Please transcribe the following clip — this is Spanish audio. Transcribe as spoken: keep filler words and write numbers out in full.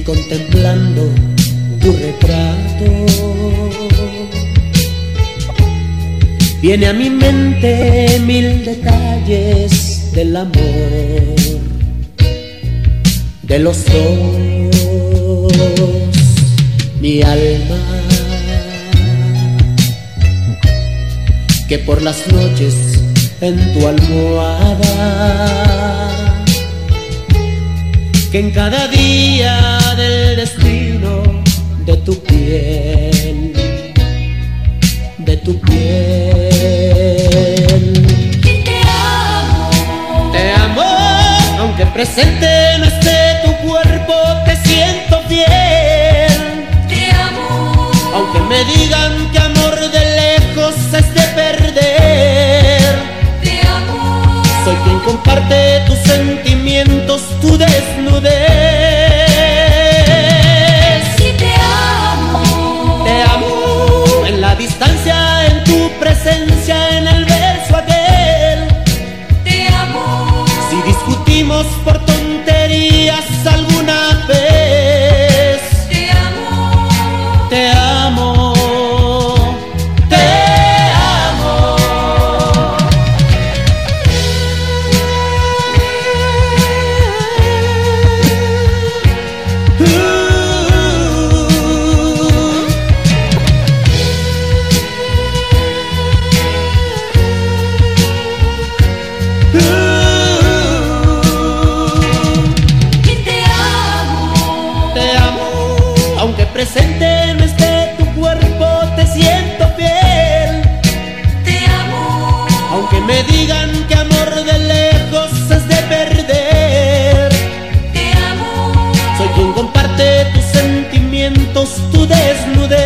contemplando tu retrato, viene a mi mente mil detalles del amor, de los dos, mi alma, que por las noches en tu almohada, que en cada día del destino de tu piel, de tu piel. Y te amo, te amo, aunque presente no esté tu cuerpo, te siento fiel. te amo, Aunque me digan que amor de lejos es de perder, te amo, soy quien comparte tus sentimientos, tu desnudez. y te amo, Te amo en la distancia, en tu presencia, en el verso aquel. te amo, Si discutimos por tonterías alguna vez, te amo, te amo, te amo. y te amo, Te amo, aunque presente no esté tu cuerpo, te siento fiel. te amo, Aunque me digan que amor de lejos es de perder, te amo, soy quien comparte tus sentimientos, tu desnudez.